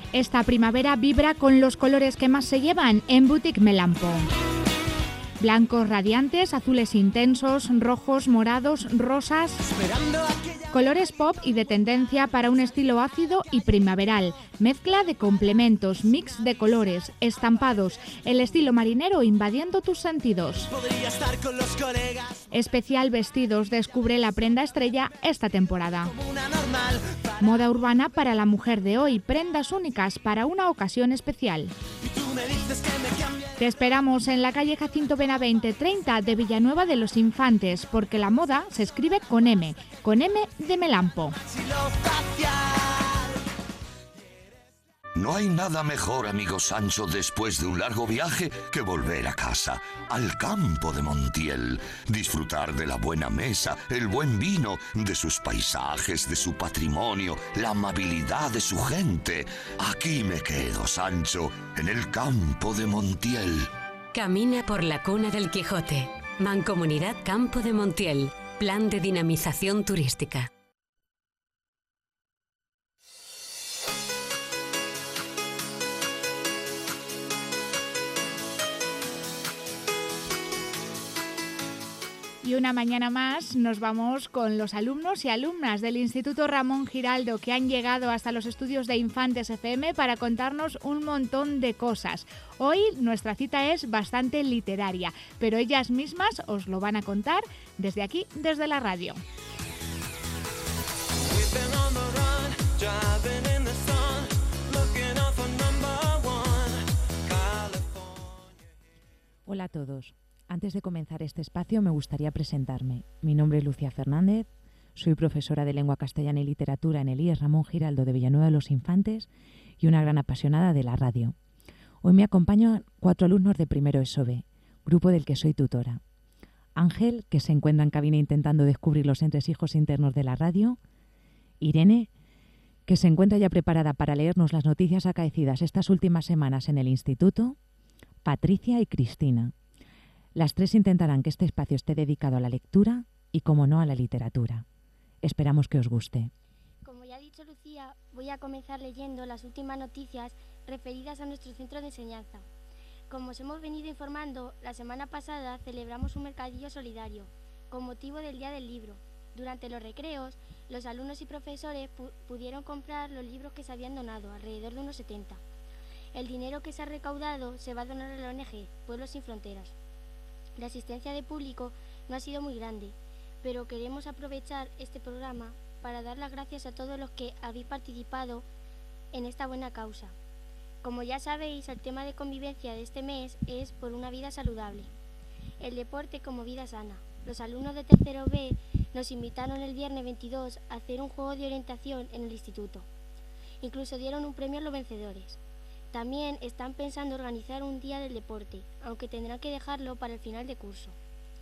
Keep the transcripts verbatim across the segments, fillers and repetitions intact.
Esta primavera vibra con los colores que más se llevan en Boutique Melampo. Blancos radiantes, azules intensos, rojos, morados, rosas. Colores pop y de tendencia para un estilo ácido y primaveral. Mezcla de complementos, mix de colores, estampados, el estilo marinero invadiendo tus sentidos. Especial Vestidos descubre la prenda estrella esta temporada. Moda urbana para la mujer de hoy, prendas únicas para una ocasión especial. Te esperamos en la calle Jacinto Benavente treinta de Villanueva de los Infantes, porque la moda se escribe con M, con M de Melampo. No hay nada mejor, amigo Sancho, después de un largo viaje que volver a casa, al campo de Montiel, disfrutar de la buena mesa, el buen vino, de sus paisajes, de su patrimonio, la amabilidad de su gente. Aquí me quedo, Sancho, en el campo de Montiel. Camina por la cuna del Quijote. Mancomunidad Campo de Montiel. Plan de dinamización turística. Y una mañana más nos vamos con los alumnos y alumnas del Instituto Ramón Giraldo, que han llegado hasta los estudios de Infantes F M para contarnos un montón de cosas. Hoy nuestra cita es bastante literaria, pero ellas mismas os lo van a contar desde aquí, desde la radio. Hola a todos. Antes de comenzar este espacio me gustaría presentarme. Mi nombre es Lucía Fernández, soy profesora de Lengua Castellana y Literatura en el I E S Ramón Giraldo de Villanueva de los Infantes y una gran apasionada de la radio. Hoy me acompañan cuatro alumnos de primero E S O B, grupo del que soy tutora. Ángel, que se encuentra en cabina intentando descubrir los entresijos internos de la radio. Irene, que se encuentra ya preparada para leernos las noticias acaecidas estas últimas semanas en el instituto. Patricia y Cristina. Las tres intentarán que este espacio esté dedicado a la lectura y, como no, a la literatura. Esperamos que os guste. Como ya ha dicho Lucía, voy a comenzar leyendo las últimas noticias referidas a nuestro centro de enseñanza. Como os hemos venido informando, la semana pasada celebramos un mercadillo solidario, con motivo del Día del Libro. Durante los recreos, los alumnos y profesores pu- pudieron comprar los libros que se habían donado, alrededor de unos setenta. El dinero que se ha recaudado se va a donar a la O N G, Pueblos Sin Fronteras. La asistencia de público no ha sido muy grande, pero queremos aprovechar este programa para dar las gracias a todos los que habéis participado en esta buena causa. Como ya sabéis, el tema de convivencia de este mes es por una vida saludable. El deporte como vida sana. Los alumnos de tercero B nos invitaron el viernes veintidós a hacer un juego de orientación en el instituto. Incluso dieron un premio a los vencedores. También están pensando organizar un día del deporte, aunque tendrán que dejarlo para el final de curso.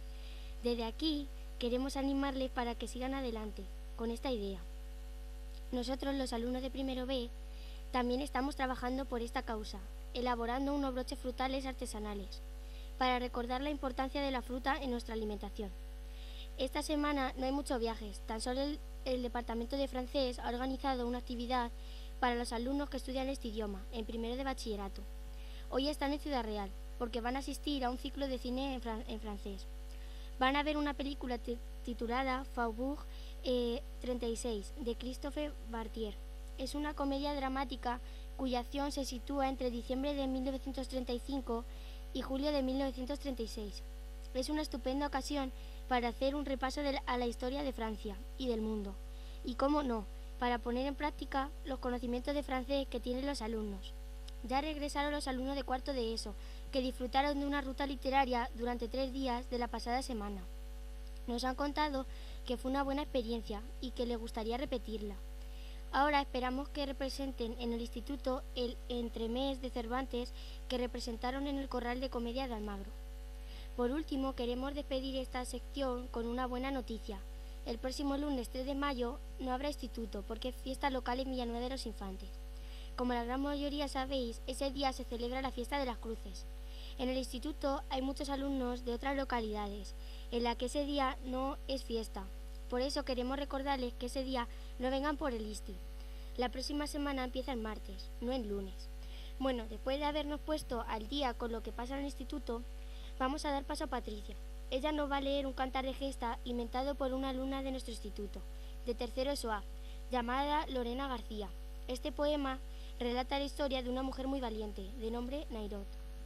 Desde aquí queremos animarles para que sigan adelante con esta idea. Nosotros, los alumnos de primero B, también estamos trabajando por esta causa, elaborando unos broches frutales artesanales, para recordar la importancia de la fruta en nuestra alimentación. Esta semana no hay muchos viajes, tan solo el, el Departamento de Francés ha organizado una actividad para los alumnos que estudian este idioma, en primero de bachillerato. Hoy están en Ciudad Real, porque van a asistir a un ciclo de cine en, fran- en francés. Van a ver una película t- titulada Faubourg eh, treinta y seis, de Christophe Bartier. Es una comedia dramática cuya acción se sitúa entre diciembre de mil novecientos treinta y cinco y julio de mil novecientos treinta y seis. Es una estupenda ocasión para hacer un repaso de la, a la historia de Francia y del mundo. Y cómo no, para poner en práctica los conocimientos de francés que tienen los alumnos. Ya regresaron los alumnos de cuarto de ESO, que disfrutaron de una ruta literaria durante tres días de la pasada semana. Nos han contado que fue una buena experiencia y que les gustaría repetirla. Ahora esperamos que representen en el instituto el entremés de Cervantes que representaron en el Corral de Comedia de Almagro. Por último, queremos despedir esta sección con una buena noticia. El próximo lunes tres de mayo no habrá instituto porque es fiesta local en Villanueva de los Infantes. Como la gran mayoría sabéis, ese día se celebra la fiesta de las cruces. En el instituto hay muchos alumnos de otras localidades, en la que ese día no es fiesta. Por eso queremos recordarles que ese día no vengan por el ISTI. La próxima semana empieza el martes, no el lunes. Bueno, después de habernos puesto al día con lo que pasa en el instituto, vamos a dar paso a Patricia. Ella nos va a leer un cantar de gesta inventado por una alumna de nuestro instituto, de tercero S O A, llamada Lorena García. Este poema relata la historia de una mujer muy valiente, de nombre Nairot.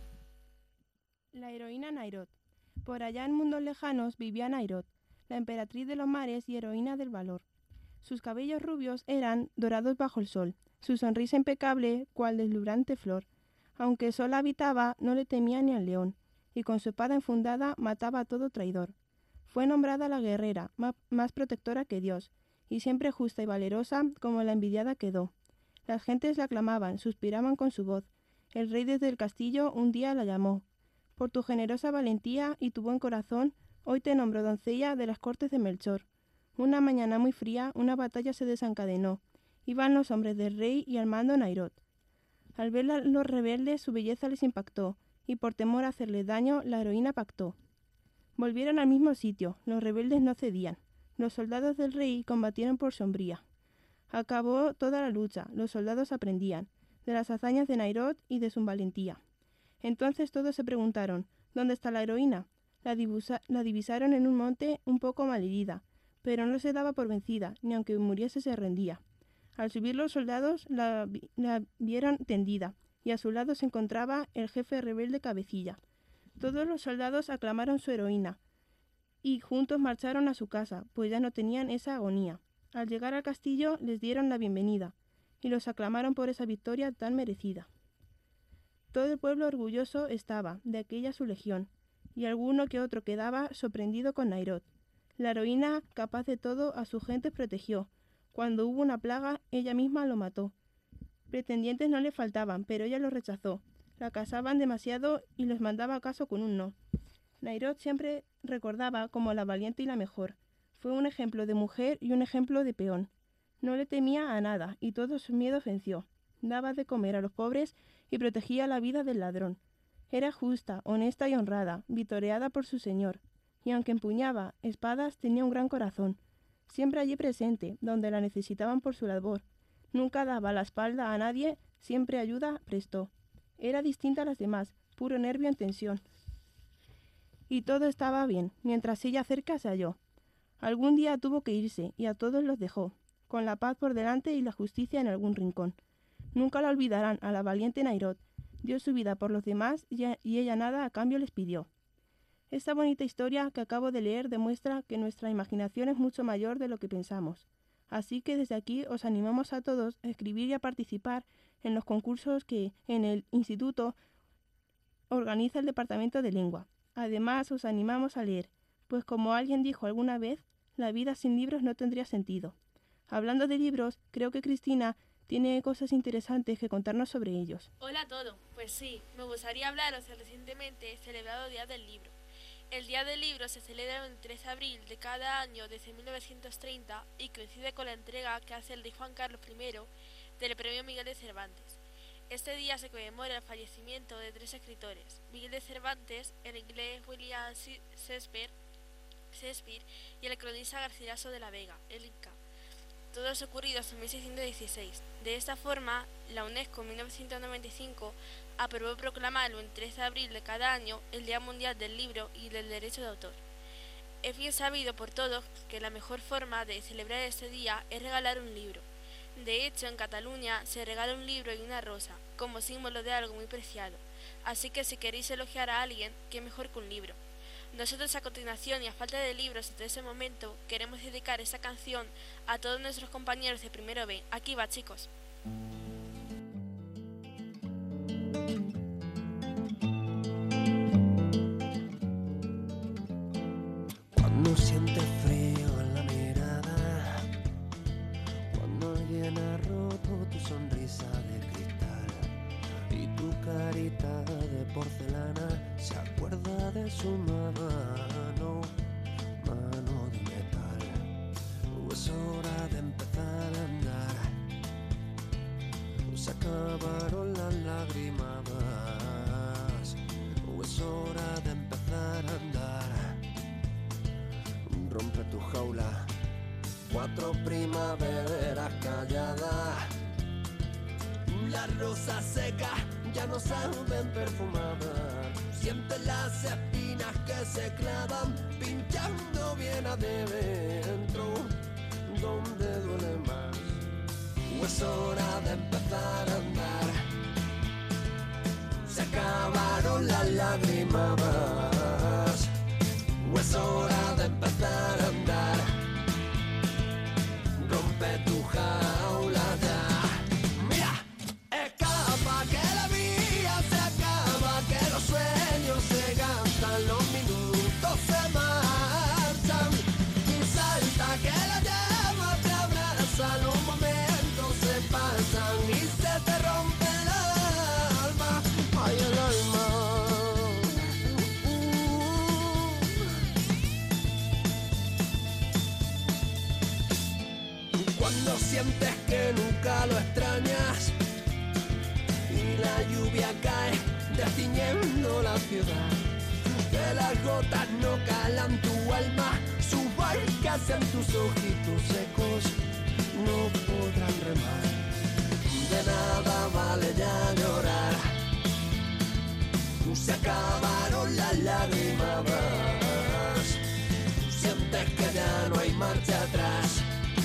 La heroína Nairot. Por allá en mundos lejanos vivía Nairot, la emperatriz de los mares y heroína del valor. Sus cabellos rubios eran dorados bajo el sol, su sonrisa impecable cual deslumbrante flor. Aunque sola habitaba, no le temía ni al león, y con su espada enfundada mataba a todo traidor. Fue nombrada la guerrera, más protectora que Dios, y siempre justa y valerosa como la envidiada quedó. Las gentes la aclamaban, suspiraban con su voz. El rey desde el castillo un día la llamó. Por tu generosa valentía y tu buen corazón, hoy te nombro doncella de las cortes de Melchor. Una mañana muy fría, una batalla se desencadenó. Iban los hombres del rey y al mando Nairot. Al ver a los rebeldes su belleza les impactó, y por temor a hacerles daño, la heroína pactó. Volvieron al mismo sitio, los rebeldes no cedían. Los soldados del rey combatieron por sombría. Acabó toda la lucha, los soldados aprendían de las hazañas de Nairot y de su valentía. Entonces todos se preguntaron, ¿dónde está la heroína? La, dibusa, la divisaron en un monte un poco malherida, pero no se daba por vencida, ni aunque muriese se rendía. Al subir los soldados la, la vieron tendida, y a su lado se encontraba el jefe rebelde Cabecilla. Todos los soldados aclamaron su heroína, y juntos marcharon a su casa, pues ya no tenían esa agonía. Al llegar al castillo les dieron la bienvenida, y los aclamaron por esa victoria tan merecida. Todo el pueblo orgulloso estaba de aquella su legión, y alguno que otro quedaba sorprendido con Nairot. La heroína, capaz de todo, a su gente protegió. Cuando hubo una plaga, ella misma lo mató. Pretendientes no le faltaban, pero ella los rechazó. La casaban demasiado y les mandaba a caso con un no. Nairot siempre recordaba como la valiente y la mejor. Fue un ejemplo de mujer y un ejemplo de peón. No le temía a nada y todos sus miedos venció. Daba de comer a los pobres y protegía la vida del ladrón. Era justa, honesta y honrada, vitoreada por su señor. Y aunque empuñaba espadas, tenía un gran corazón. Siempre allí presente, donde la necesitaban por su labor. Nunca daba la espalda a nadie, siempre ayuda prestó. Era distinta a las demás, puro nervio en tensión. Y todo estaba bien, mientras ella cerca se halló. Algún día tuvo que irse, y a todos los dejó, con la paz por delante y la justicia en algún rincón. Nunca la olvidarán a la valiente Nairot. Dio su vida por los demás y ella nada a cambio les pidió. Esta bonita historia que acabo de leer demuestra que nuestra imaginación es mucho mayor de lo que pensamos. Así que desde aquí os animamos a todos a escribir y a participar en los concursos que en el instituto organiza el Departamento de Lengua. Además os animamos a leer, pues como alguien dijo alguna vez, la vida sin libros no tendría sentido. Hablando de libros, creo que Cristina tiene cosas interesantes que contarnos sobre ellos. Hola a todos, pues sí, me gustaría hablaros del recientemente celebrado Día del Libro. El Día del Libro se celebra el tres de abril de cada año desde mil novecientos treinta y coincide con la entrega que hace el rey Juan Carlos primero del Premio Miguel de Cervantes. Este día se conmemora el fallecimiento de tres escritores, Miguel de Cervantes, el inglés William Shakespeare, Shakespeare y el cronista Garcilaso de la Vega, el Inca. Todos ocurridos en mil seiscientos dieciséis. De esta forma, la UNESCO en mil novecientos noventa y cinco aprobó proclamarlo el tres de abril de cada año el Día Mundial del Libro y del Derecho de Autor. Es bien sabido por todos que la mejor forma de celebrar este día es regalar un libro. De hecho, en Cataluña se regala un libro y una rosa, como símbolo de algo muy preciado. Así que si queréis elogiar a alguien, qué mejor que un libro. Nosotros a continuación y a falta de libros hasta ese momento queremos dedicar esta canción a todos nuestros compañeros de primero B. Aquí va, chicos. Cuando sientes frío en la mirada, cuando alguien ha roto tu sonrisa de cristal y tu carita de porcelana se acuerda de su mano, mano de metal. Es hora de empezar a andar, se acabaron las lágrimas. Es hora de empezar a andar, rompe tu jaula. Cuatro primaveras calladas las rosas secas ya no saben perfumar. Sientes las espinas que se clavan, pinchando bien adentro, donde duele más. O es hora de empezar a andar. Se acabaron las lágrimas. O es hora de empezar a andar. Rompe tu jaula ya. Mira, escapa que la vida se acaba, que los sueños se gastan, los minutos se marchan. Salta que la llama te abraza, los momentos se pasan y se te rompe el alma. Ay, el alma. Cuando sientes que nunca lo extrañas y la lluvia cae destiñendo la ciudad, que las gotas no calan tu alma, sus barcas en tus ojitos secos no podrán remar. De nada vale ya llorar, se acabaron las lágrimas. Sientes que ya no hay marcha atrás.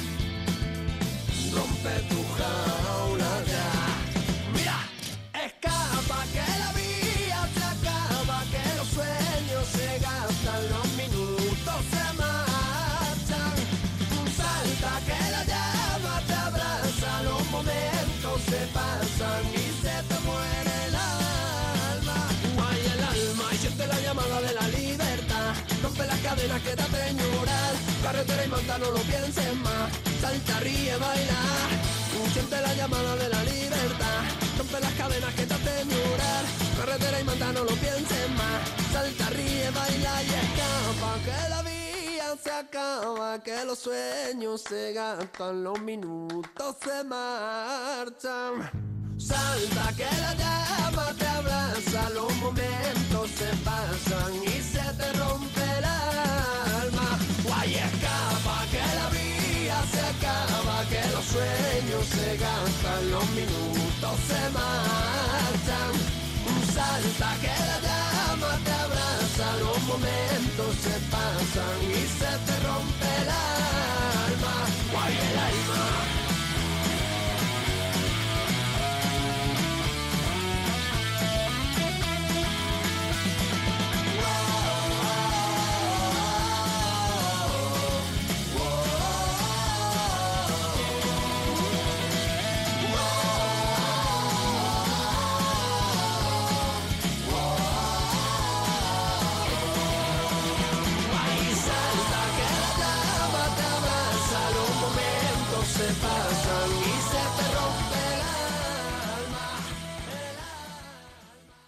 Rompe tu jaula ya. Mira, escapa que la vida se acaba, que los sueños se gastan, los minutos se marchan. Salta que la llama te abraza, los momentos se pasan y se te muere el alma. Ay, el alma, y siente la llamada de la libertad. Rompe las cadenas que te hacen llorar. Carretera y manta, no lo pienses más. Salta, ríe, baila. Siente la llamada de la libertad. Rompe las cadenas que te hacen llorar. Carretera y manta, no lo pienses más. Salta, ríe, baila y escapa, que la vida se acaba, que los sueños se gastan, los minutos se marchan. Salta que la llama te abraza, los momentos se pasan y se te rompe el alma. Guay, escapa que la vida se acaba, que los sueños se gastan, los minutos se marchan. Salta que la llama te abraza, los momentos se pasan y se te rompe el alma. Guay, el alma. Se pasan y se te rompe el alma, el alma.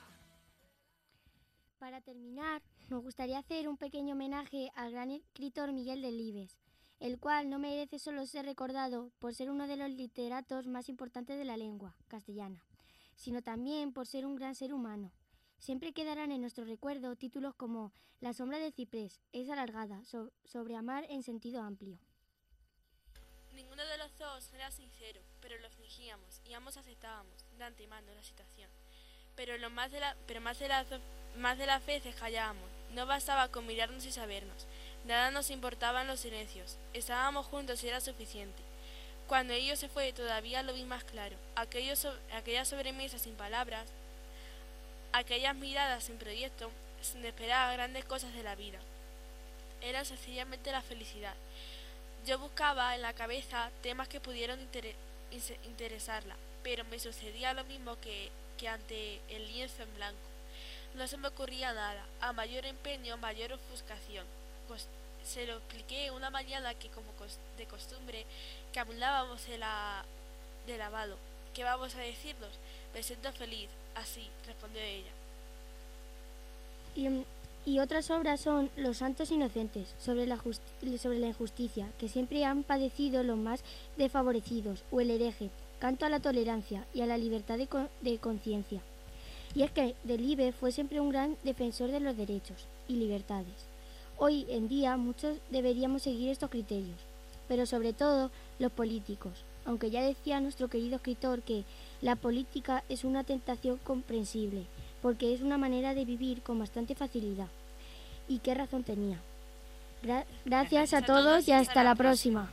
Para terminar, nos gustaría hacer un pequeño homenaje al gran escritor Miguel Delibes, el cual no merece solo ser recordado por ser uno de los literatos más importantes de la lengua castellana, sino también por ser un gran ser humano. Siempre quedarán en nuestro recuerdo títulos como La sombra del ciprés, es alargada, so- sobre amar en sentido amplio. Ninguno de los dos era sincero, pero lo fingíamos y ambos aceptábamos, de antemano, la situación. Pero, lo más, de la, pero más, de las, más de las veces callábamos, no bastaba con mirarnos y sabernos, nada nos importaban los silencios, estábamos juntos y era suficiente. Cuando ello se fue todavía lo vi más claro, Aquello so, aquella sobremesa sin palabras, aquellas miradas sin proyecto, sin esperar grandes cosas de la vida. Era sencillamente la felicidad. Yo buscaba en la cabeza temas que pudieran inter interesarla, pero me sucedía lo mismo que, que ante el lienzo en blanco. No se me ocurría nada, a mayor empeño, mayor ofuscación. Pues se lo expliqué una mañana que, como cos de costumbre, caminábamos de, la, de lavado. ¿Qué vamos a decirnos? Me siento feliz, así, respondió ella. Y, y otras obras son Los santos inocentes, sobre la, sobre la injusticia, que siempre han padecido los más desfavorecidos, o El hereje, canto a la tolerancia y a la libertad de, con, de conciencia. Y es que Delibes fue siempre un gran defensor de los derechos y libertades. Hoy en día muchos deberíamos seguir estos criterios, pero sobre todo los políticos, aunque ya decía nuestro querido escritor que la política es una tentación comprensible, porque es una manera de vivir con bastante facilidad. Y qué razón tenía. Gra- gracias a todos y hasta la próxima.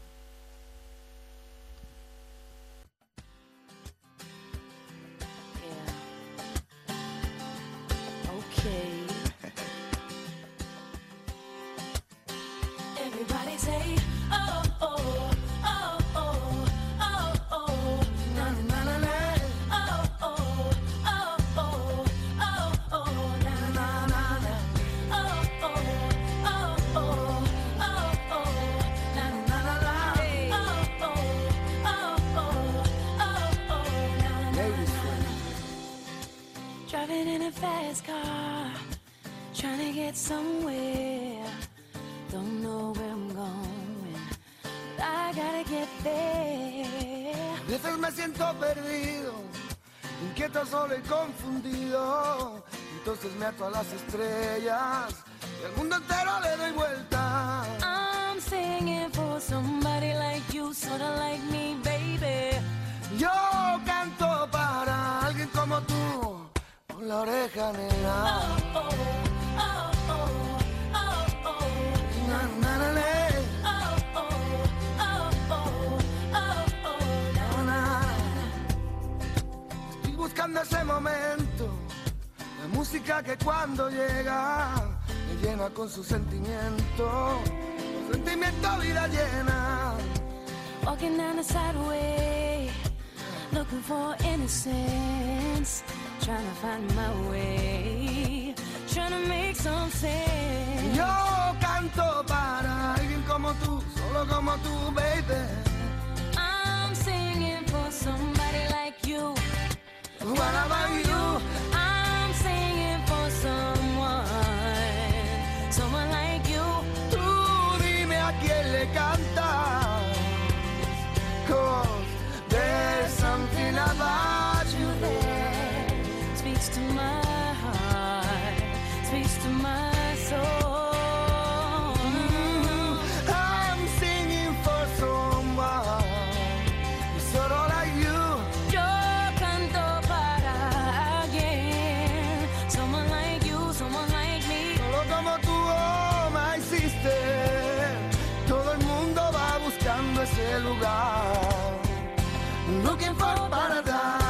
Driving in a fast car, trying to get somewhere. Don't know where I'm going, but I gotta get there. A veces me siento perdido, inquieto, solo y confundido. Entonces me ato a las estrellas y al mundo entero le doy vuelta. I'm singing for somebody like you, sorta like me, baby. Yo canto para alguien como tú, con la oreja negra. Oh, oh, oh, oh, oh, oh. Na, na, na, na. Oh, oh, oh, oh, oh, oh, na, na. Estoy buscando ese momento, la música que cuando llega me llena con su sentimiento, con sentimiento vida llena. Walking down the sideway, looking for innocence, trying to find my way, trying to make some sense. Yo canto para alguien como tú, solo como tú, baby. I'm singing for somebody like you. What about you? I'm singing for someone, someone like you. Tú dime a quién le cantas, 'cause there's something about you there. Speaks to my heart, speaks to my soul. Mm-hmm. I'm singing for someone sort of like you. Yo canto para alguien, someone like you, someone like me. Solo como tú, oh my sister. Todo el mundo va buscando ese lugar, looking for paradise.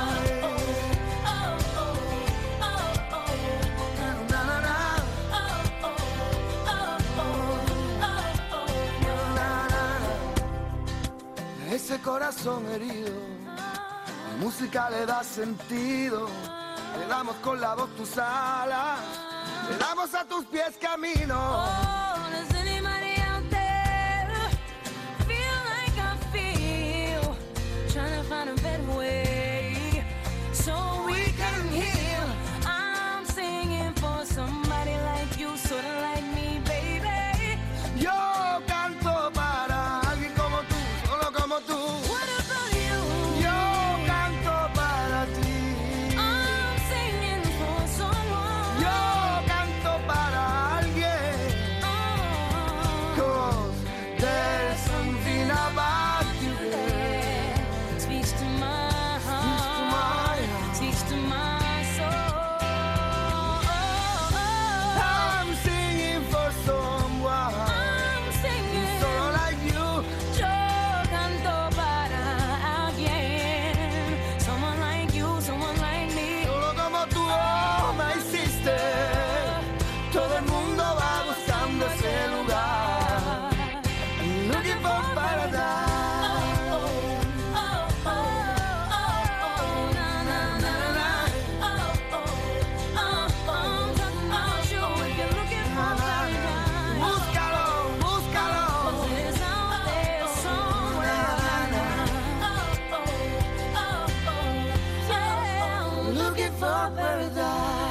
Ese corazón herido, la música le da sentido. Le damos con la voz tus alas, le damos a tus pies camino. Oh, does anybody out there feel like I feel? Trying to find a better way so we can heal. I'm singing for somebody like you, sorta like me, baby. Yo canto para alguien como tú, solo como tú. What about you? Yo canto para ti. I'm singing for someone. Yo canto para alguien. Oh, 'Cause there's something about you there. speaks to my heart, speaks to my soul. I'm singing for someone I'm singing. solo like you. Yo canto para alguien, someone like you, someone like me. Solo como tú, oh my sister. Todo el mundo va buscando ese lugar, looking for paradise. Búscalo, búscalo. Looking for paradise.